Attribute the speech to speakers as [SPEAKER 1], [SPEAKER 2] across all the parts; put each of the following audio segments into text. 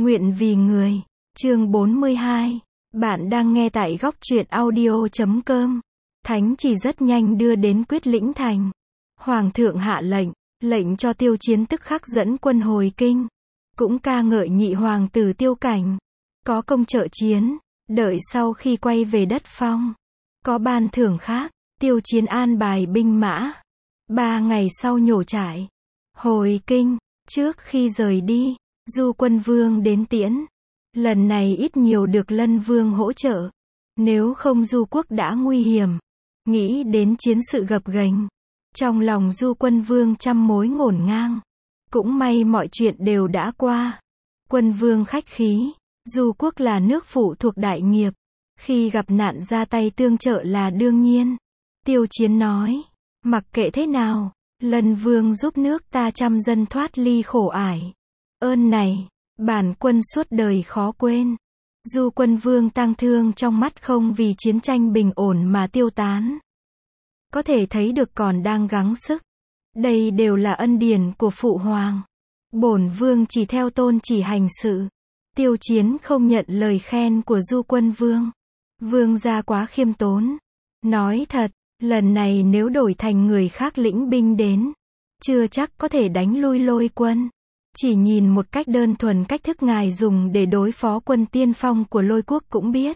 [SPEAKER 1] Nguyện vì người. Chương 42. Bạn đang nghe tại góc truyện audio.com. Thánh chỉ rất nhanh đưa đến Quyết Lĩnh Thành. Hoàng thượng hạ lệnh cho Tiêu Chiến tức khắc dẫn quân hồi kinh. Cũng ca ngợi nhị hoàng tử Tiêu Cảnh. Có công trợ chiến, đợi sau khi quay về đất phong. Có ban thưởng khác, Tiêu Chiến an bài binh mã. 3 ngày sau nhổ trại. Hồi kinh, trước khi rời đi, Du Quân Vương đến tiễn. Lần này ít nhiều được Lân Vương hỗ trợ. Nếu không Du quốc đã nguy hiểm. Nghĩ đến chiến sự gập ghềnh. Trong lòng Du Quân Vương trăm mối ngổn ngang. Cũng may mọi chuyện đều đã qua. Quân Vương khách khí. Du quốc là nước phụ thuộc đại nghiệp. Khi gặp nạn ra tay tương trợ là đương nhiên. Tiêu Chiến nói. Mặc kệ thế nào, Lân Vương giúp nước ta trăm dân thoát ly khổ ải. Ơn này, bản quân suốt đời khó quên. Du Quân Vương tang thương trong mắt không vì chiến tranh bình ổn mà tiêu tán. Có thể thấy được còn đang gắng sức. Đây đều là ân điển của Phụ Hoàng. Bổn Vương chỉ theo tôn chỉ hành sự. Tiêu Chiến không nhận lời khen của Du Quân Vương. Vương gia quá khiêm tốn. Nói thật, lần này nếu đổi thành người khác lĩnh binh đến, chưa chắc có thể đánh lui Lôi quân. Chỉ nhìn một cách đơn thuần cách thức ngài dùng để đối phó quân tiên phong của Lôi quốc cũng biết.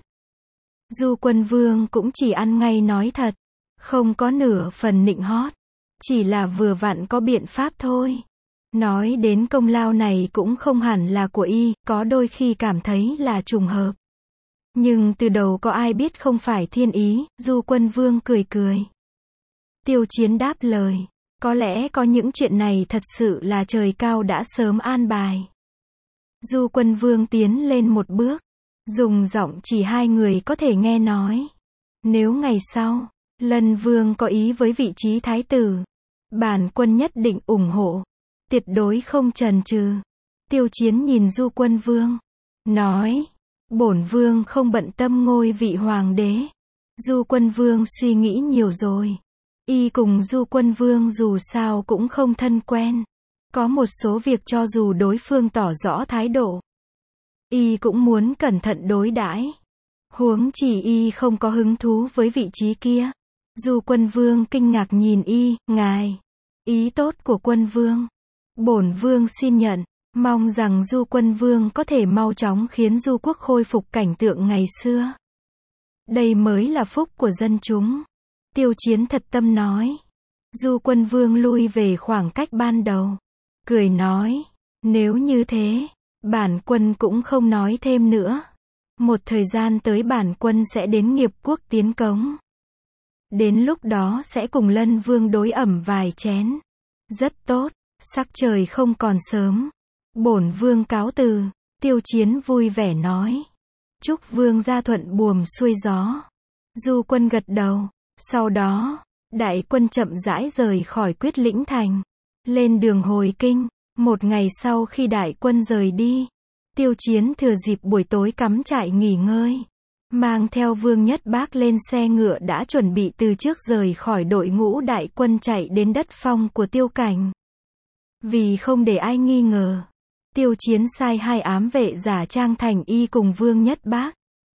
[SPEAKER 1] Du Quân Vương cũng chỉ ăn ngay nói thật, không có nửa phần nịnh hót, chỉ là vừa vặn có biện pháp thôi. Nói đến công lao này cũng không hẳn là của y, có đôi khi cảm thấy là trùng hợp. Nhưng từ đầu có ai biết không phải thiên ý, Du Quân Vương cười cười. Tiêu Chiến đáp lời. Có lẽ có những chuyện này thật sự là trời cao đã sớm an bài. Du Quân Vương tiến lên một bước. Dùng giọng chỉ hai người có thể nghe nói. Nếu ngày sau, Lân Vương có ý với vị trí thái tử, bản quân nhất định ủng hộ. Tuyệt đối không chần chừ. Tiêu Chiến nhìn Du Quân Vương. Nói. Bổn Vương không bận tâm ngôi vị hoàng đế. Du Quân Vương suy nghĩ nhiều rồi. Y cùng Du Quân Vương dù sao cũng không thân quen. Có một số việc cho dù đối phương tỏ rõ thái độ, Y cũng muốn cẩn thận đối đãi. Huống chỉ Y không có hứng thú với vị trí kia. Du Quân Vương kinh ngạc nhìn Y, ngài. Ý tốt của Quân Vương. Bổn Vương xin nhận. Mong rằng Du Quân Vương có thể mau chóng khiến Du quốc khôi phục cảnh tượng ngày xưa. Đây mới là phúc của dân chúng. Tiêu Chiến thật tâm nói. Du Quân Vương lui về khoảng cách ban đầu. Cười nói. Nếu như thế, bản quân cũng không nói thêm nữa. Một thời gian tới bản quân sẽ đến Nghiệp quốc tiến cống. Đến lúc đó sẽ cùng Lân Vương đối ẩm vài chén. Rất tốt, sắc trời không còn sớm. Bổn Vương cáo từ. Tiêu Chiến vui vẻ nói. Chúc Vương gia thuận buồm xuôi gió. Du Quân gật đầu. Sau đó, đại quân chậm rãi rời khỏi Quyết Lĩnh Thành. Lên đường hồi kinh. Một ngày sau khi đại quân rời đi, Tiêu Chiến thừa dịp buổi tối cắm trại nghỉ ngơi. Mang theo Vương Nhất Bác lên xe ngựa đã chuẩn bị từ trước rời khỏi đội ngũ đại quân chạy đến đất phong của Tiêu Cảnh. Vì không để ai nghi ngờ, Tiêu Chiến sai 2 ám vệ giả trang thành y cùng Vương Nhất Bác.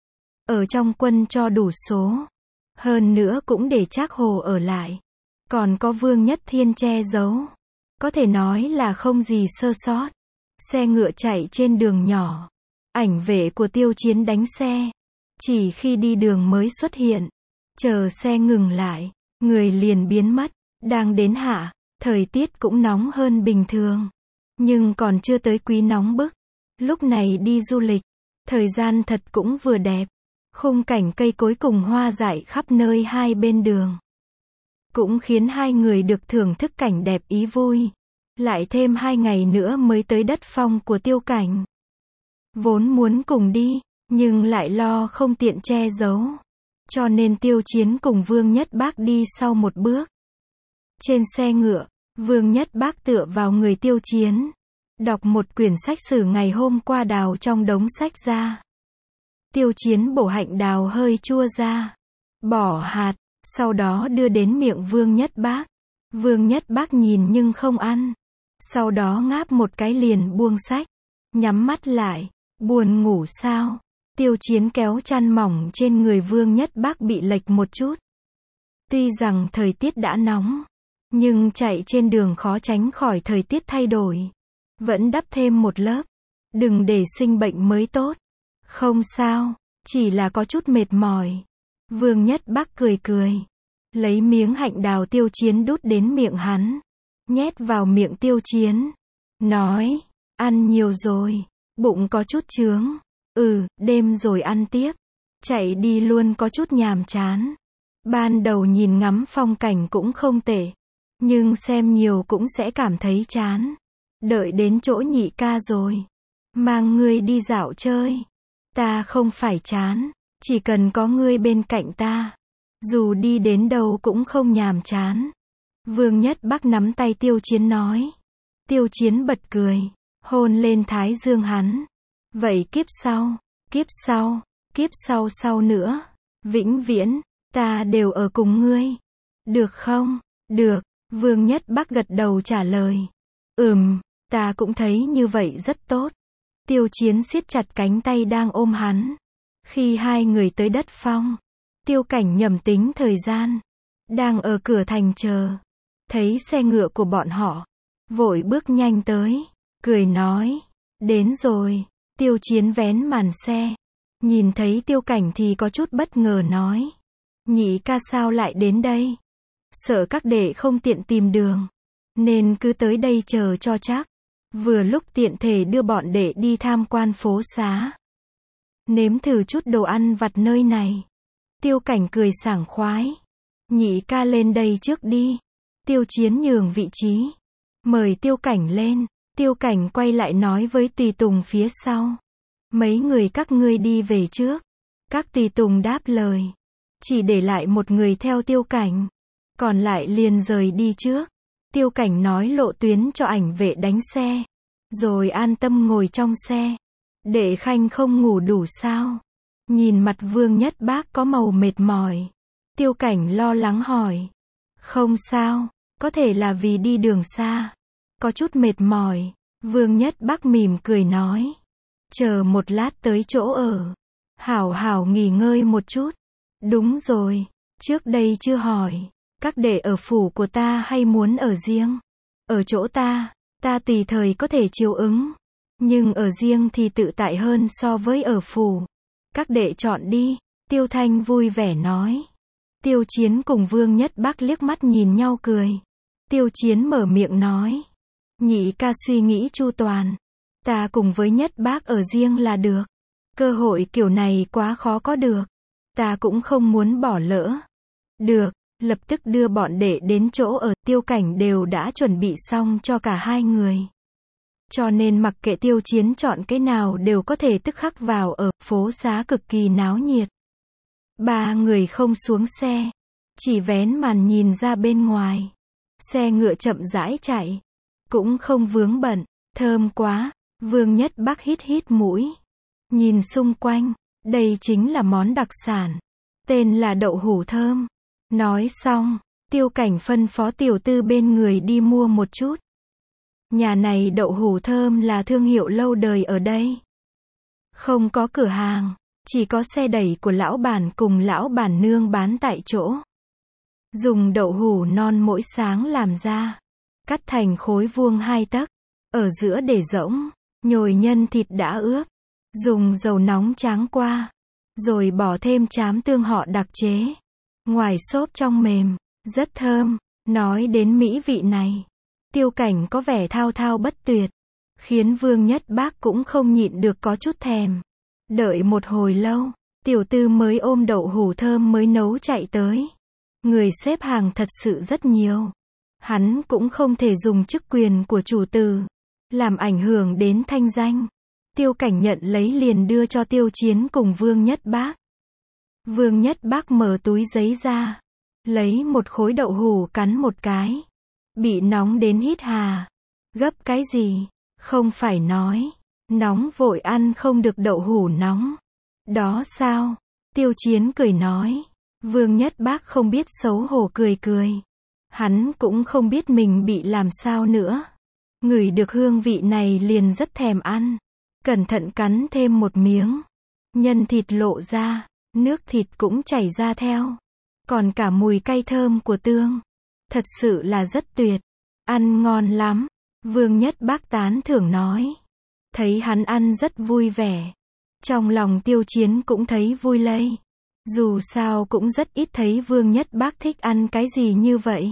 [SPEAKER 1] Ở trong quân cho đủ số. Hơn nữa cũng để Trác Hồ ở lại. Còn có Vương Nhất Thiên che giấu. Có thể nói là không gì sơ sót. Xe ngựa chạy trên đường nhỏ. Ảnh vệ của Tiêu Chiến đánh xe. Chỉ khi đi đường mới xuất hiện. Chờ xe ngừng lại, người liền biến mất. Đang đến hạ, thời tiết cũng nóng hơn bình thường. Nhưng còn chưa tới quý nóng bức. Lúc này đi du lịch, thời gian thật cũng vừa đẹp. Khung cảnh cây cối cùng hoa dại khắp nơi hai bên đường. Cũng khiến hai người được thưởng thức cảnh đẹp ý vui. Lại thêm 2 ngày nữa mới tới đất phong của Tiêu Cảnh. Vốn muốn cùng đi, nhưng lại lo không tiện che giấu. Cho nên Tiêu Chiến cùng Vương Nhất Bác đi sau một bước. Trên xe ngựa, Vương Nhất Bác tựa vào người Tiêu Chiến. Đọc một quyển sách sử ngày hôm qua đào trong đống sách ra. Tiêu Chiến bổ hạnh đào hơi chua ra. Bỏ hạt, sau đó đưa đến miệng Vương Nhất Bác. Vương Nhất Bác nhìn nhưng không ăn. Sau đó ngáp một cái liền buông sách. Nhắm mắt lại, Buồn ngủ sao? Tiêu Chiến kéo chăn mỏng trên người Vương Nhất Bác bị lệch một chút. Tuy rằng thời tiết đã nóng, nhưng chạy trên đường khó tránh khỏi thời tiết thay đổi. Vẫn đắp thêm một lớp. Đừng để sinh bệnh mới tốt. Không sao, chỉ là có chút mệt mỏi. Vương Nhất Bác cười cười. Lấy miếng hạnh đào Tiêu Chiến đút đến miệng hắn. Nhét vào miệng Tiêu Chiến. Nói, ăn nhiều rồi, bụng có chút chướng. Đêm rồi ăn tiếp. Chạy đi luôn có chút nhàm chán. Ban đầu nhìn ngắm phong cảnh cũng không tệ. Nhưng xem nhiều cũng sẽ cảm thấy chán. Đợi đến chỗ nhị ca rồi. Mang ngươi đi dạo chơi. Ta không phải chán. Chỉ cần có ngươi bên cạnh ta. Dù đi đến đâu cũng không nhàm chán. Vương Nhất Bác nắm tay Tiêu Chiến nói. Tiêu Chiến bật cười. Hôn lên thái dương hắn. Vậy kiếp sau, kiếp sau nữa. Vĩnh viễn, ta đều ở cùng ngươi. Được không? Được. Vương Nhất Bác gật đầu trả lời. Ta cũng thấy như vậy rất tốt. Tiêu Chiến siết chặt cánh tay đang ôm hắn. Khi hai người tới đất phong, Tiêu Cảnh nhầm tính thời gian. Đang ở cửa thành chờ. Thấy xe ngựa của bọn họ. Vội bước nhanh tới. Cười nói. Đến rồi. Tiêu Chiến vén màn xe. Nhìn thấy Tiêu Cảnh thì có chút bất ngờ nói. Nhị ca sao lại đến đây? Sợ các đệ không tiện tìm đường. Nên cứ tới đây chờ cho chắc. Vừa lúc tiện thể đưa bọn đệ đi tham quan phố xá. Nếm thử chút đồ ăn vặt nơi này. Tiêu Cảnh cười sảng khoái. Nhị ca lên đây trước đi. Tiêu Chiến nhường vị trí. Mời Tiêu Cảnh lên. Tiêu Cảnh quay lại nói với tùy tùng phía sau. Mấy người các ngươi đi về trước. Các tùy tùng đáp lời. Chỉ để lại một người theo Tiêu Cảnh. Còn lại liền rời đi trước. Tiêu Cảnh nói lộ tuyến cho ảnh vệ đánh xe. Rồi an tâm ngồi trong xe. Đệ Khanh không ngủ đủ sao? Nhìn mặt Vương Nhất Bác có màu mệt mỏi. Tiêu Cảnh lo lắng hỏi. Không sao, có thể là vì đi đường xa. Có chút mệt mỏi. Vương Nhất Bác mỉm cười nói. Chờ một lát tới chỗ ở. Hảo hảo nghỉ ngơi một chút. Đúng rồi, trước đây chưa hỏi. Các đệ ở phủ của ta hay muốn ở riêng? Ở chỗ ta tùy thời có thể chiếu ứng. Nhưng ở riêng thì tự tại hơn so với ở phủ. Các đệ chọn đi. Tiêu Thanh vui vẻ nói. Tiêu Chiến cùng Vương Nhất Bác liếc mắt nhìn nhau cười. Tiêu Chiến mở miệng nói. Nhị ca suy nghĩ chu toàn. Ta cùng với Nhất Bác ở riêng là được. Cơ hội kiểu này quá khó có được. Ta cũng không muốn bỏ lỡ. Được, lập tức đưa bọn đệ đến chỗ ở. Tiêu Cảnh đều đã chuẩn bị xong cho cả hai người. Cho nên mặc kệ Tiêu Chiến chọn cái nào đều có thể tức khắc vào ở. Phố xá cực kỳ náo nhiệt. Ba người không xuống xe. Chỉ vén màn nhìn ra bên ngoài. Xe ngựa chậm rãi chạy. Cũng không vướng bận. Thơm quá. Vương Nhất Bác hít hít mũi. Nhìn xung quanh. Đây chính là món đặc sản. Tên là đậu hủ thơm. Nói xong, Tiêu Cảnh phân phó tiểu tư bên người đi mua một chút. Nhà này đậu hủ thơm là thương hiệu lâu đời ở đây. Không có cửa hàng, chỉ có xe đẩy của lão bản cùng lão bản nương bán tại chỗ. Dùng đậu hủ non mỗi sáng làm ra. Cắt thành khối vuông 2 tấc. Ở giữa để rỗng. Nhồi nhân thịt đã ướp. Dùng dầu nóng tráng qua. Rồi bỏ thêm trám tương họ đặc chế. Ngoài xốp trong mềm. Rất thơm. Nói đến mỹ vị này. Tiêu Cảnh có vẻ thao thao bất tuyệt. Khiến Vương Nhất Bác cũng không nhịn được có chút thèm. Đợi một hồi lâu. Tiểu tư mới ôm đậu hủ thơm mới nấu chạy tới. Người xếp hàng thật sự rất nhiều. Hắn cũng không thể dùng chức quyền của chủ tử. Làm ảnh hưởng đến thanh danh. Tiêu Cảnh nhận lấy liền đưa cho Tiêu Chiến cùng Vương Nhất Bác. Vương Nhất Bác mở túi giấy ra. Lấy một khối đậu hủ cắn một cái. Bị nóng đến hít hà. Gấp cái gì? Không phải nói. Nóng vội ăn không được đậu hủ nóng. Đó sao? Tiêu Chiến cười nói. Vương Nhất Bác không biết xấu hổ cười cười. Hắn cũng không biết mình bị làm sao nữa. Ngửi được hương vị này liền rất thèm ăn. cẩn thận cắn thêm một miếng. Nhân thịt lộ ra, nước thịt cũng chảy ra theo. Còn cả mùi cay thơm của tương. Thật sự là rất tuyệt. Ăn ngon lắm. Vương Nhất Bác tán thưởng nói. Thấy hắn ăn rất vui vẻ. Trong lòng Tiêu Chiến cũng thấy vui lây. Dù sao cũng rất ít thấy Vương Nhất Bác thích ăn cái gì như vậy.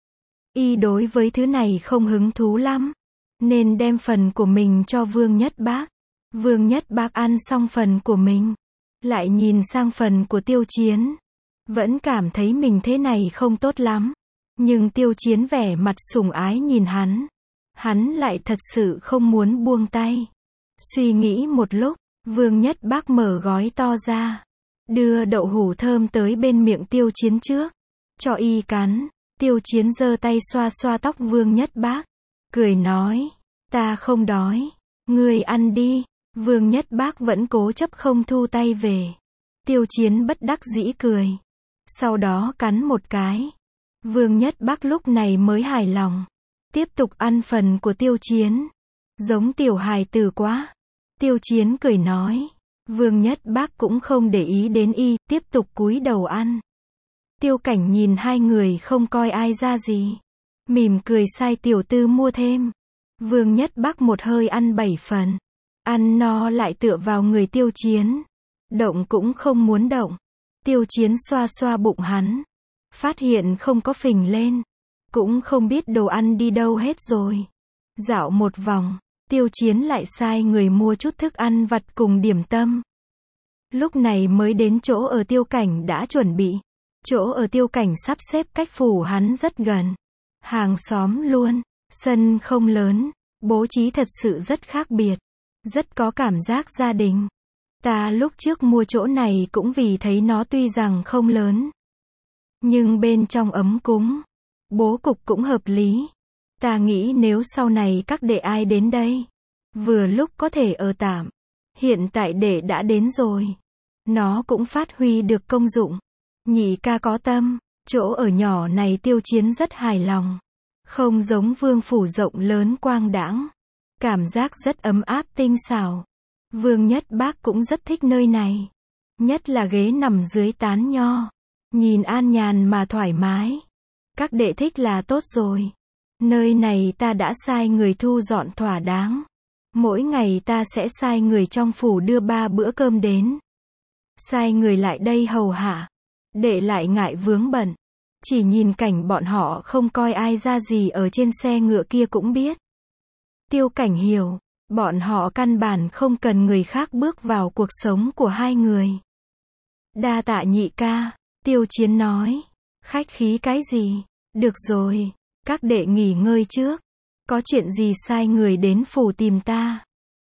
[SPEAKER 1] Y đối với thứ này không hứng thú lắm. Nên đem phần của mình cho Vương Nhất Bác. Vương Nhất Bác ăn xong phần của mình. Lại nhìn sang phần của Tiêu Chiến. Vẫn cảm thấy mình thế này không tốt lắm. Nhưng Tiêu Chiến vẻ mặt sủng ái nhìn hắn. Hắn lại thật sự không muốn buông tay. Suy nghĩ một lúc, Vương Nhất Bác mở gói to ra. Đưa đậu hũ thơm tới bên miệng Tiêu Chiến trước. Cho y cắn. Tiêu Chiến giơ tay xoa xoa tóc Vương Nhất Bác. Cười nói. Ta không đói. Ngươi ăn đi. Vương Nhất Bác vẫn cố chấp không thu tay về. Tiêu Chiến bất đắc dĩ cười. Sau đó cắn một cái. Vương Nhất Bác lúc này mới hài lòng. Tiếp tục ăn phần của Tiêu Chiến. Giống tiểu hài tử quá. Tiêu Chiến cười nói. Vương Nhất Bác cũng không để ý đến y, tiếp tục cúi đầu ăn. Tiêu Cảnh nhìn hai người không coi ai ra gì. Mỉm cười sai tiểu tư mua thêm. Vương Nhất Bác một hơi ăn 7 phần. Ăn no lại tựa vào người Tiêu Chiến. Động cũng không muốn động. Tiêu Chiến xoa xoa bụng hắn. Phát hiện không có phình lên. Cũng không biết đồ ăn đi đâu hết rồi. Dạo một vòng, Tiêu Chiến lại sai người mua chút thức ăn vặt cùng điểm tâm. Lúc này mới đến chỗ ở Tiêu Cảnh đã chuẩn bị. Chỗ ở Tiêu Cảnh sắp xếp cách phủ hắn rất gần. Hàng xóm luôn. Sân không lớn. Bố trí thật sự rất khác biệt. Rất có cảm giác gia đình. Ta lúc trước mua chỗ này cũng vì thấy nó tuy rằng không lớn. Nhưng bên trong ấm cúng. Bố cục cũng hợp lý. Ta nghĩ nếu sau này các đệ ai đến đây. Vừa lúc có thể ở tạm. Hiện tại đệ đã đến rồi. Nó cũng phát huy được công dụng. Nhị ca có tâm. Chỗ ở nhỏ này Tiêu Chiến rất hài lòng. Không giống vương phủ rộng lớn quang đãng. Cảm giác rất ấm áp tinh xảo. Vương Nhất Bác cũng rất thích nơi này. Nhất là ghế nằm dưới tán nho. Nhìn an nhàn mà thoải mái. Các đệ thích là tốt rồi. Nơi này ta đã sai người thu dọn thỏa đáng. Mỗi ngày ta sẽ sai người trong phủ đưa 3 bữa cơm đến. Sai người lại đây hầu hạ. Đệ lại ngại vướng bận. Chỉ nhìn cảnh bọn họ không coi ai ra gì ở trên xe ngựa kia cũng biết. Tiêu Cảnh hiểu. Bọn họ căn bản không cần người khác bước vào cuộc sống của hai người. Đa tạ nhị ca. Tiêu Chiến nói. Khách khí cái gì? Được rồi. Các đệ nghỉ ngơi trước. Có chuyện gì sai người đến phủ tìm ta.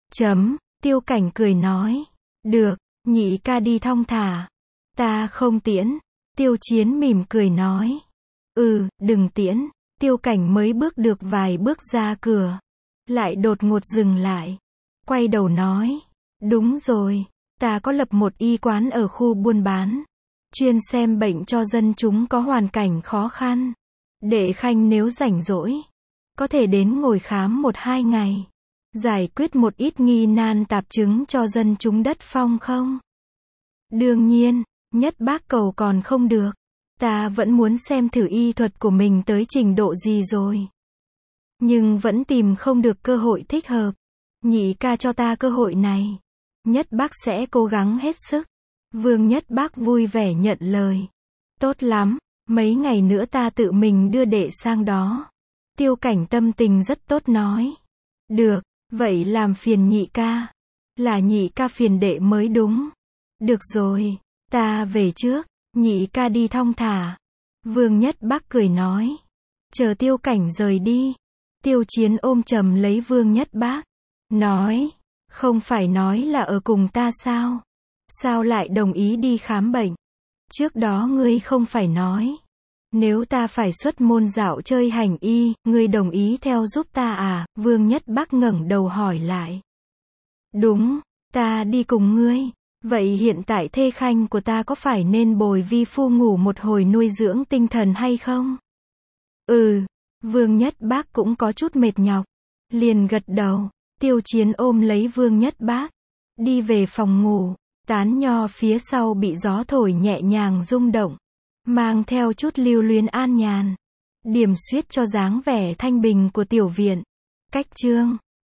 [SPEAKER 1] Tiêu Cảnh cười nói. Được. Nhị ca đi thong thả. Ta không tiễn. Tiêu Chiến mỉm cười nói. Đừng tiễn. Tiêu Cảnh mới bước được vài bước ra cửa. Lại đột ngột dừng lại. Quay đầu nói. Đúng rồi. Ta có lập một y quán ở khu buôn bán. Chuyên xem bệnh cho dân chúng có hoàn cảnh khó khăn. Đệ khanh nếu rảnh rỗi. Có thể đến ngồi khám 1-2 ngày. Giải quyết một ít nghi nan tạp chứng cho dân chúng đất phong không? Đương nhiên. Nhất Bác cầu còn không được. Ta vẫn muốn xem thử y thuật của mình tới trình độ gì rồi. Nhưng vẫn tìm không được cơ hội thích hợp. Nhị ca cho ta cơ hội này. Nhất Bác sẽ cố gắng hết sức. Vương Nhất Bác vui vẻ nhận lời. Tốt lắm. Mấy ngày nữa ta tự mình đưa đệ sang đó. Tiêu Cảnh tâm tình rất tốt nói. Được. Vậy làm phiền nhị ca. Là nhị ca phiền đệ mới đúng. Được rồi. Ta về trước. Nhị ca đi thong thả. Vương Nhất Bác cười nói. Chờ Tiêu Cảnh rời đi. Tiêu Chiến ôm chầm lấy Vương Nhất Bác. Nói. Không phải nói là ở cùng ta sao? Sao lại đồng ý đi khám bệnh? Trước đó ngươi không phải nói. Nếu ta phải xuất môn dạo chơi hành y, ngươi đồng ý theo giúp ta à? Vương Nhất Bác ngẩng đầu hỏi lại. Đúng, ta đi cùng ngươi. Vậy hiện tại thê khanh của ta có phải nên bồi vi phu ngủ một hồi nuôi dưỡng tinh thần hay không? Vương Nhất Bác cũng có chút mệt nhọc. Liền gật đầu. Tiêu Chiến ôm lấy Vương Nhất Bác, đi về phòng ngủ, tán nho phía sau bị gió thổi nhẹ nhàng rung động, mang theo chút lưu luyến an nhàn, điểm xuyết cho dáng vẻ thanh bình của tiểu viện. Cách chương